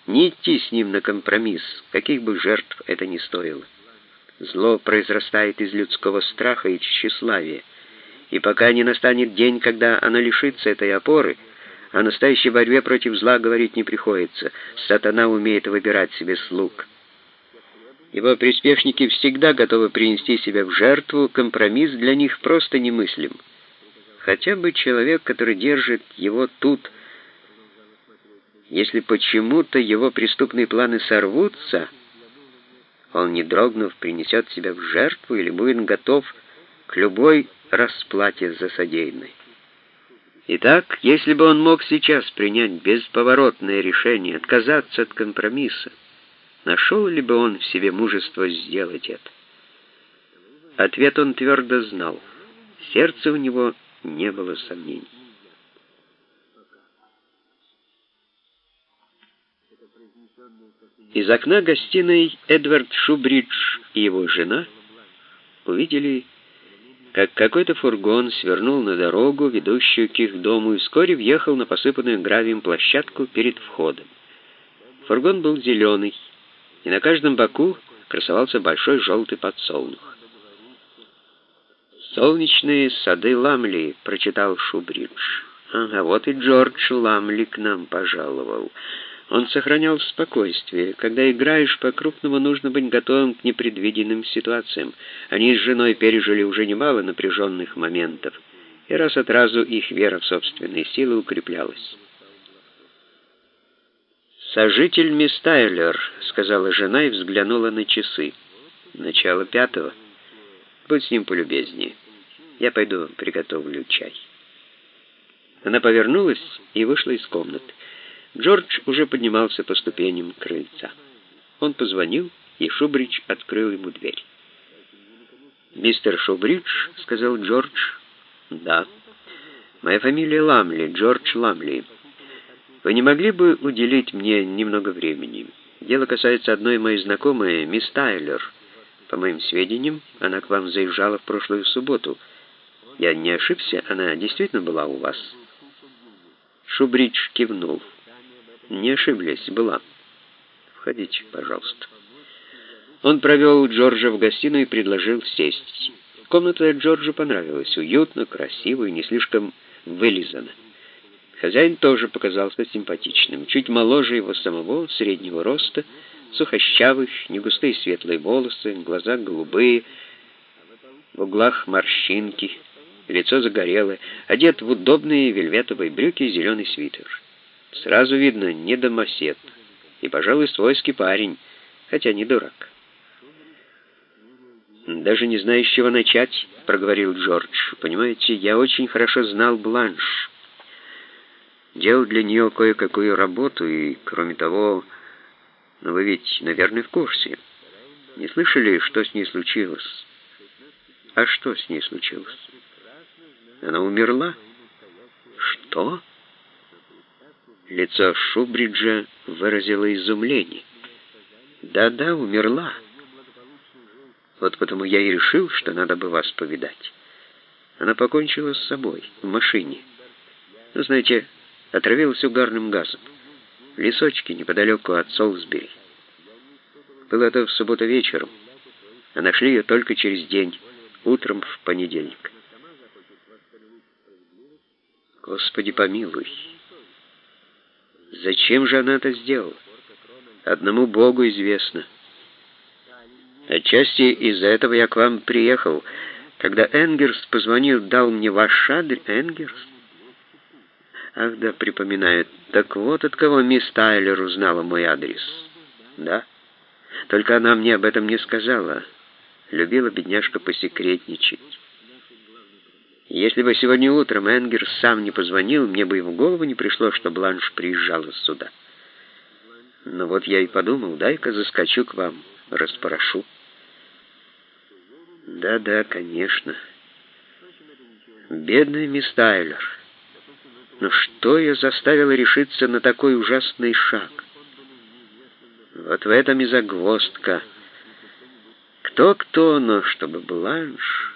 не идти с ним на компромисс, каких бы жертв это ни стоило. Зло произрастает из людского страха и тщеславия, и пока не настанет день, когда оно лишится этой опоры, о настоящей борьбе против зла говорить не приходится. Сатана умеет выбирать себе слуг. Его приспешники всегда готовы принести себя в жертву, компромисс для них просто немыслим. Хотя бы человек, который держит его тут, если почему-то его преступные планы сорвутся, он, не дрогнув, принесет себя в жертву или будет готов к любой расплате за содеянное. Итак, если бы он мог сейчас принять бесповоротное решение, отказаться от компромисса, нашел ли бы он в себе мужество сделать это? Ответ он твердо знал. В сердце у него не было сомнений. Из окна гостиной Эдвард Шубридж и его жена увидели, как какой-то фургон свернул на дорогу, ведущую к их дому, и вскоре въехал на посыпанную гравием площадку перед входом. Фургон был зеленый, и на каждом боку красовался большой желтый подсолнух. «Солнечные сады Ламли», — прочитал Шубридж. «Ага, вот и Джордж Ламли к нам пожаловал». Он сохранял спокойствие. Когда играешь по-крупному, нужно быть готовым к непредвиденным ситуациям. Они с женой пережили уже немало напряженных моментов, и раз от разу их вера в собственные силы укреплялась. «Сожитель мисс Тайлер», — сказала жена и взглянула на часы. «Начало 5. Будь с ним полюбезнее. Я пойду приготовлю чай». Она повернулась и вышла из комнаты. Джордж уже поднимался по ступеням крыльца. Он позвонил, и Шубридж открыл ему дверь. «Мистер Шубридж», — сказал Джордж. «Да. Моя фамилия Ламли, Джордж Ламли. Вы не могли бы уделить мне немного времени? Дело касается одной моей знакомой, мисс Тайлер. По моим сведениям, она к вам заезжала в прошлую субботу. Я не ошибся? Она действительно была у вас?» Шубридж кивнул. «Не ошиблись, была. Входите, пожалуйста». Он провел Джорджа в гостиную и предложил сесть. Комната Джорджу понравилась. Уютно, красиво и не слишком вылизана. Хозяин тоже показался симпатичным. Чуть моложе его самого, среднего роста, сухощавый, негустые светлые волосы, глаза голубые, в углах морщинки, лицо загорелое, одет в удобные вельветовые брюки и зеленый свитер. Сразу видно, не домосед, и, пожалуй, свойский парень, хотя не дурак. «Даже не знаю, с чего начать», — проговорил Джордж. «Понимаете, я очень хорошо знал Бланш. Делал для нее кое-какую работу, и, кроме того, вы ведь, наверное, в курсе. Не слышали, что с ней случилось?» «А что с ней случилось?» «Она умерла». «Что?» Лицо Шубриджа выразило изумление. «Да-да, умерла. Вот потому я и решил, что надо бы вас повидать. Она покончила с собой в машине. Ну, знаете, отравилась угарным газом. В лесочке неподалеку от Солсбери. Было это в субботу вечером, а нашли ее только через день, утром в понедельник». «Господи помилуй! Зачем же она это сделала? Одному Богу известно. Отчасти из-за этого я к вам приехал. Когда Энгерс позвонил, дал мне ваш адрес». «Энгерс? Ах да, припоминаю. Так вот от кого мисс Тайлер узнала мой адрес». «Да. Только она мне об этом не сказала. Любила бедняжка посекретничать. Если бы сегодня утром Энгерс сам не позвонил, мне бы и в голову не пришло, что Бланш приезжала сюда. Но вот я и подумал, дай-ка заскочу к вам, расспрошу». «Да-да, конечно. Бедная мисс Тайлер. Но что ее заставило решиться на такой ужасный шаг? Вот в этом и загвоздка. Кто-кто, но чтобы Бланш...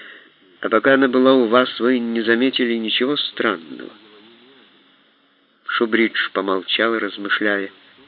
А пока она была у вас, вы не заметили ничего странного?» Шубридж помолчал, размышляя.